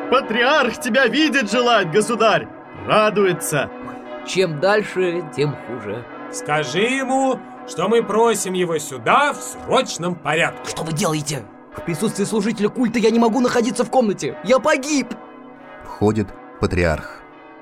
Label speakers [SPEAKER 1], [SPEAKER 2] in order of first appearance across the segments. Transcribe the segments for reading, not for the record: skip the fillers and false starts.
[SPEAKER 1] Патриарх тебя видит желает, государь! Радуется!
[SPEAKER 2] Чем дальше, тем хуже.
[SPEAKER 3] Скажи ему, что мы просим его сюда в срочном порядке.
[SPEAKER 2] Что вы делаете? В присутствии служителя культа я не могу находиться в комнате. Я погиб!
[SPEAKER 4] Входит патриарх.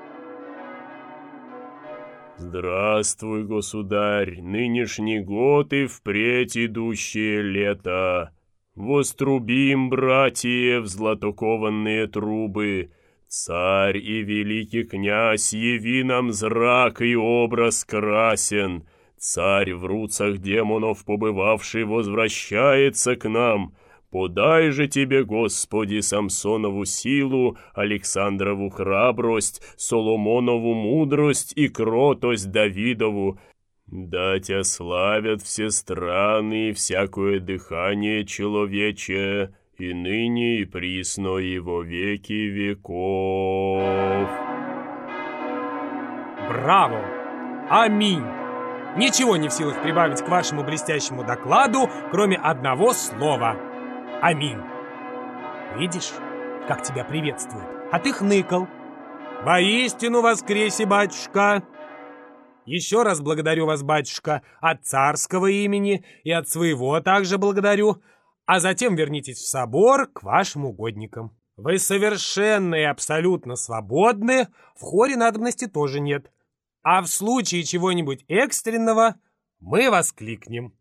[SPEAKER 5] Здравствуй, государь, нынешний год и впредь идущее лето. Вострубим, братья, в златокованные трубы. Царь и великий князь, яви нам зрак и образ красен. Царь в руцах демонов побывавший возвращается к нам. Подай же тебе, Господи, Самсонову силу, Александрову храбрость, Соломонову мудрость и кротость Давидову. Да тебя славят все страны и всякое дыхание человече, и ныне и присно и во веки веков.
[SPEAKER 3] Браво! Аминь! Ничего не в силах прибавить к вашему блестящему докладу, кроме одного слова. Аминь. Видишь, как тебя приветствуют? А ты хныкал. Воистину воскресе, батюшка. Еще раз благодарю вас, батюшка, от царского имени и от своего также благодарю, а затем вернитесь в собор к вашим угодникам. Вы совершенно и абсолютно свободны, в хоре надобности тоже нет. А в случае чего-нибудь экстренного мы вас кликнем.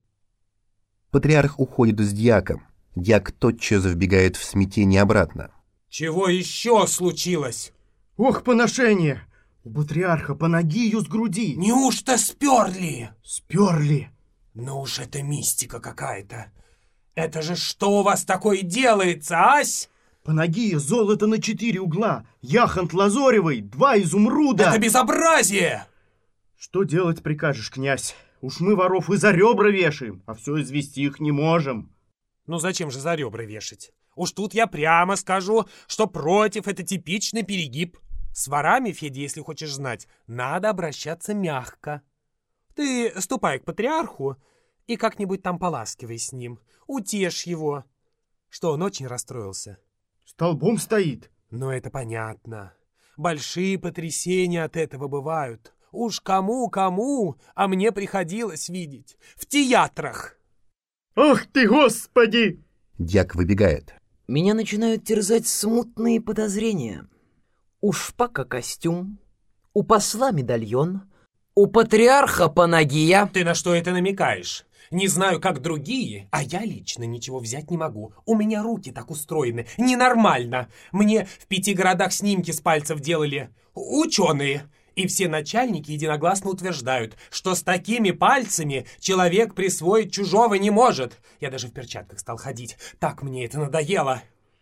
[SPEAKER 4] Патриарх уходит с дьяком. Дьяк тотчас вбегает в смятение обратно.
[SPEAKER 3] Чего еще случилось?
[SPEAKER 1] Ох, поношение! У патриарха панагию с груди.
[SPEAKER 3] Неужто сперли?
[SPEAKER 1] Сперли.
[SPEAKER 3] Ну уж это мистика какая-то. Это же что у вас такое делается, ась?
[SPEAKER 1] Панагия золото на 4 угла, яхонт лазоревый, 2 изумруда.
[SPEAKER 3] Это безобразие!
[SPEAKER 1] Что делать прикажешь, князь? Уж мы воров и за ребра вешаем, а все извести их не можем.
[SPEAKER 3] Ну зачем же за ребра вешать? Уж тут я прямо скажу, что против это типичный перегиб. С ворами, Федя, если хочешь знать, надо обращаться мягко. Ты ступай к патриарху и как-нибудь там поласкивай с ним. Утешь его. Что, он очень расстроился?
[SPEAKER 1] Столбом стоит.
[SPEAKER 3] Ну, это понятно. Большие потрясения от этого бывают. Уж кому-кому, а мне приходилось видеть. В театрах.
[SPEAKER 1] Ах ты, Господи!
[SPEAKER 4] Дьяк выбегает.
[SPEAKER 2] Меня начинают терзать смутные подозрения. У шпака костюм, у посла медальон, у патриарха панагия.
[SPEAKER 3] Ты на что это намекаешь? Не знаю, как другие, а я лично ничего взять не могу. У меня руки так устроены. Ненормально. Мне в 5 городах снимки с пальцев делали ученые. И все начальники единогласно утверждают, что с такими пальцами человек присвоить чужого не может. Я даже в перчатках стал ходить. Так мне это надоело.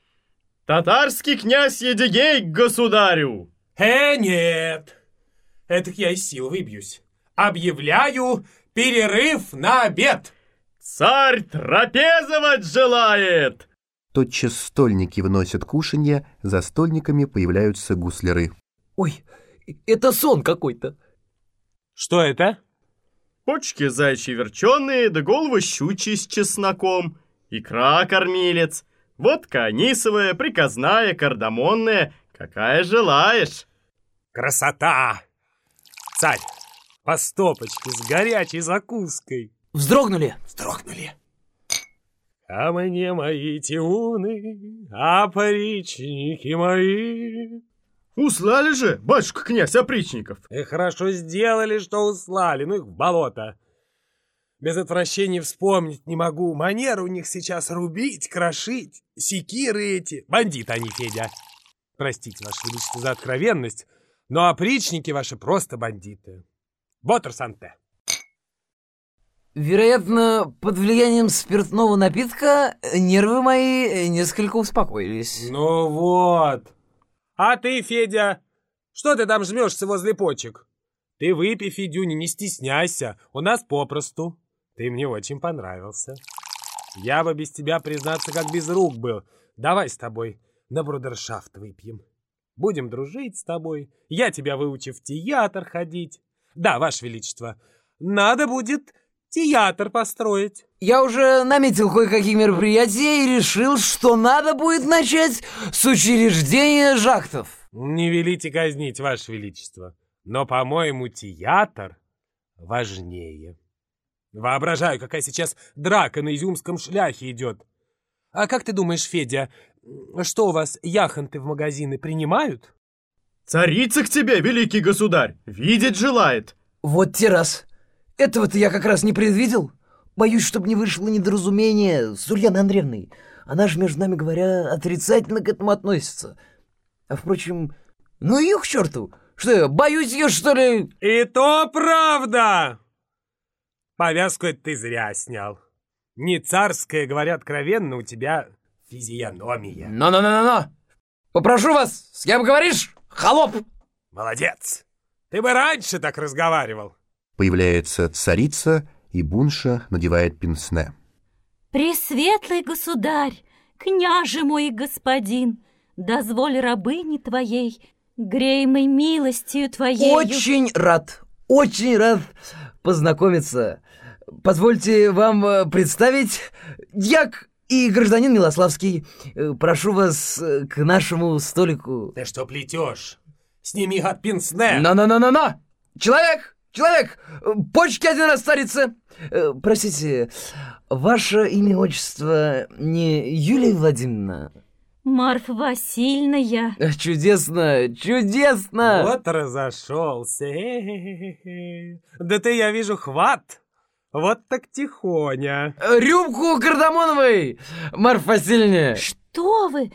[SPEAKER 1] Татарский князь Едигей к государю.
[SPEAKER 3] Нет. Этак я из сил выбьюсь. Объявляю перерыв на обед.
[SPEAKER 1] Царь трапезовать желает.
[SPEAKER 4] Тотчас стольники вносят кушанье, за стольниками появляются гусляры.
[SPEAKER 2] Ой, это сон какой-то.
[SPEAKER 3] Что это?
[SPEAKER 1] Почки зайчи верченые, да головы щучьи с чесноком. Икра кормилец. Водка анисовая, приказная, кардамонная. Какая желаешь?
[SPEAKER 3] Красота! Царь, по стопочке с горячей закуской.
[SPEAKER 2] Вздрогнули?
[SPEAKER 3] Вздрогнули. А мне мои тиуны, а поречники мои.
[SPEAKER 1] Услали же, батюшка князь опричников.
[SPEAKER 3] И хорошо сделали, что услали, ну их в болото. Без отвращения вспомнить не могу. Манера у них сейчас рубить, крошить, секиры эти. Бандиты они, Федя. Простите, Ваше Величество, за откровенность, но опричники ваши просто бандиты. Ботр санте.
[SPEAKER 2] Вероятно, под влиянием спиртного напитка нервы мои несколько успокоились.
[SPEAKER 3] Ну вот. А ты, Федя, что ты там жмешься возле почек? Ты выпей, Федюня, не стесняйся. У нас попросту. Ты мне очень понравился. Я бы без тебя, признаться, как без рук был. Давай с тобой на брудершафт выпьем. Будем дружить с тобой. Я тебя выучу в театр ходить. Да, Ваше Величество, надо будет театр построить.
[SPEAKER 2] я уже наметил кое-какие мероприятия и решил, что надо будет начать с учреждения жахтов.
[SPEAKER 3] Не велите казнить, Ваше Величество, но, по-моему, театр важнее. Воображаю, какая сейчас драка на изюмском шляхе идет. А как ты думаешь, Федя, что у вас, яхонты в магазины принимают?
[SPEAKER 1] Царица к тебе, великий государь, видеть желает.
[SPEAKER 2] Вот те раз. Этого-то я как раз не предвидел. Боюсь, чтобы не вышло недоразумение с Ульяной Андреевной. Она же, между нами говоря, отрицательно к этому относится. А впрочем, ну ее к черту. Что я, боюсь ее, что ли?
[SPEAKER 3] И то правда! Повязку это ты зря снял. Не царская, говоря откровенно, у тебя физиономия.
[SPEAKER 2] Но. Попрошу вас, с кем говоришь, холоп?
[SPEAKER 3] Молодец. Ты бы раньше так разговаривал.
[SPEAKER 4] Появляется царица, и Бунша надевает пенсне.
[SPEAKER 6] Пресветлый государь, княже мой и господин, дозволь рабыне твоей, греемой милостью твоей.
[SPEAKER 2] Очень рад познакомиться. Позвольте вам представить дьяк и гражданин Милославский. Прошу вас к нашему столику.
[SPEAKER 3] Ты что плетешь? Сними от пенсне.
[SPEAKER 2] Но. Человек, почки один раз, царица. Простите, ваше имя, отчество не Юлия Владимировна?
[SPEAKER 6] Марфа Васильевна я.
[SPEAKER 2] Чудесно.
[SPEAKER 3] Вот разошелся. Да ты, я вижу, хват. Вот так тихоня.
[SPEAKER 2] Рюмку кардамоновой, Марфа Васильевна.
[SPEAKER 6] Что вы?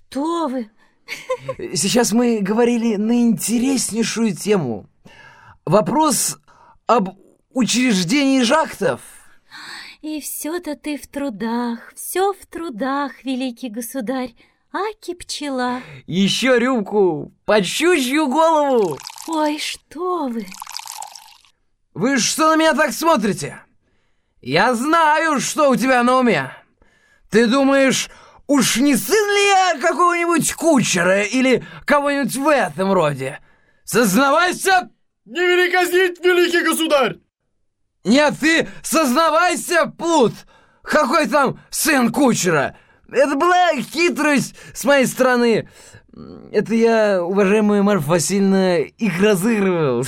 [SPEAKER 2] Сейчас мы говорили на интереснейшую тему. Вопрос об учреждении жахтов.
[SPEAKER 6] И все-то ты в трудах, все в трудах, великий государь. Аки пчела.
[SPEAKER 2] Еще рюмку, под щучью голову.
[SPEAKER 6] Ой, что вы?
[SPEAKER 2] Вы что на меня так смотрите? Я знаю, что у тебя на уме. Ты думаешь, уж не сын ли я какого-нибудь кучера или кого-нибудь в этом роде? Сознавайся!
[SPEAKER 1] Не вели казнить, великий государь!
[SPEAKER 2] Нет, ты сознавайся, плут! Какой там сын кучера? Это была хитрость с моей стороны. Это я, уважаемая Марфа Васильевна, их разыгрывал.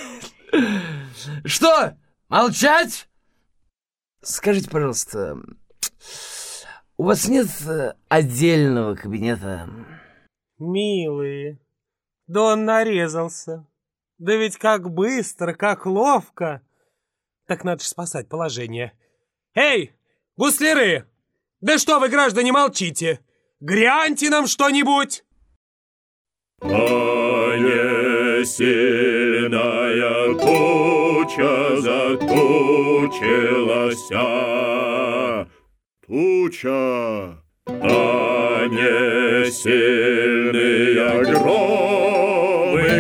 [SPEAKER 2] Что? Молчать? Скажите, пожалуйста, у вас нет отдельного кабинета?
[SPEAKER 3] Милые, да он нарезался. Да ведь как быстро, как ловко. Так надо же спасать положение. Эй, гусляры! Да что вы, граждане, молчите? Гряньте нам что-нибудь!
[SPEAKER 5] А не сильная туча затучилася. Туча. А не сильные громы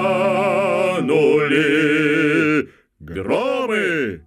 [SPEAKER 5] грянули. Громы.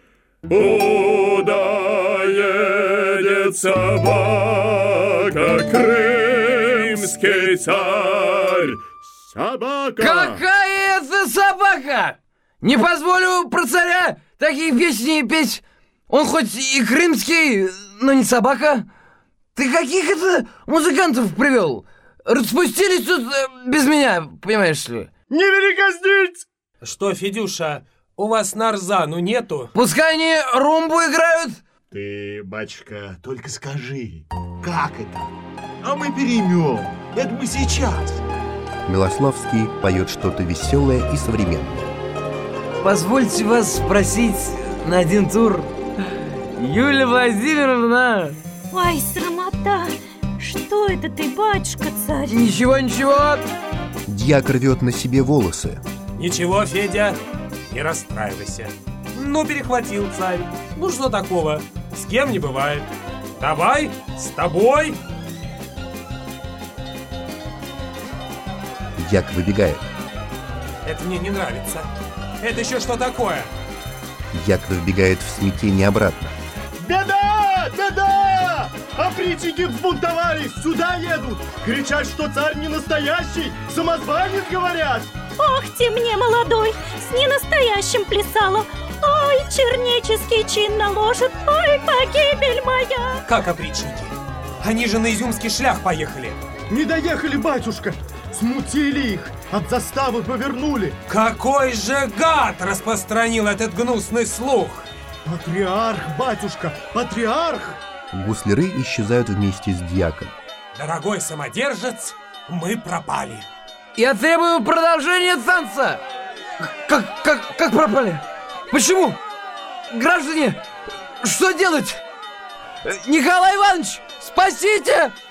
[SPEAKER 5] Куда едет собака, крымский царь? Собака!
[SPEAKER 2] Какая это собака? Не позволю про царя такие песни петь. Он хоть и крымский, но не собака. Ты каких это музыкантов привел? Распустились тут без меня, понимаешь ли?
[SPEAKER 1] Не вели казнить!
[SPEAKER 3] Что, Федюша, у вас нарзану нету?
[SPEAKER 2] Пускай они румбу играют.
[SPEAKER 7] Ты, батюшка, только скажи, как это? А мы переймем. Это мы сейчас.
[SPEAKER 4] Милославский поет что-то веселое и современное.
[SPEAKER 2] Позвольте вас спросить на один тур. Юлия Владимировна.
[SPEAKER 6] Ой, срамота. Что это ты, батюшка-царь?
[SPEAKER 2] Ничего.
[SPEAKER 4] Дьяк рвет на себе волосы.
[SPEAKER 3] Ничего, Федя, не расстраивайся. Ну, перехватил царь. Ну, что такого? С кем не бывает. Давай, с тобой.
[SPEAKER 4] Дьяк выбегает.
[SPEAKER 3] Это мне не нравится. Это еще что такое?
[SPEAKER 4] Дьяк выбегает в смятение обратно.
[SPEAKER 1] Беда! Беда! Опричники взбунтовались, сюда едут! Кричат, что царь не настоящий, самозванец, говорят!
[SPEAKER 6] Ох ты мне, молодой, с ненастоящим плясала! Ой, чернеческий чин наложит. Ой, погибель моя!
[SPEAKER 3] Как опричники? Они же на Изюмский шлях поехали.
[SPEAKER 1] Не доехали, батюшка. Смутили их, от заставы повернули.
[SPEAKER 3] Какой же гад распространил этот гнусный слух!
[SPEAKER 1] Патриарх, батюшка, патриарх!
[SPEAKER 4] Гусляры исчезают вместе с дьяком.
[SPEAKER 3] Дорогой самодержец, мы пропали.
[SPEAKER 2] Я требую продолжения танца. Как пропали? Почему? Граждане, что делать? Николай Иванович, спасите!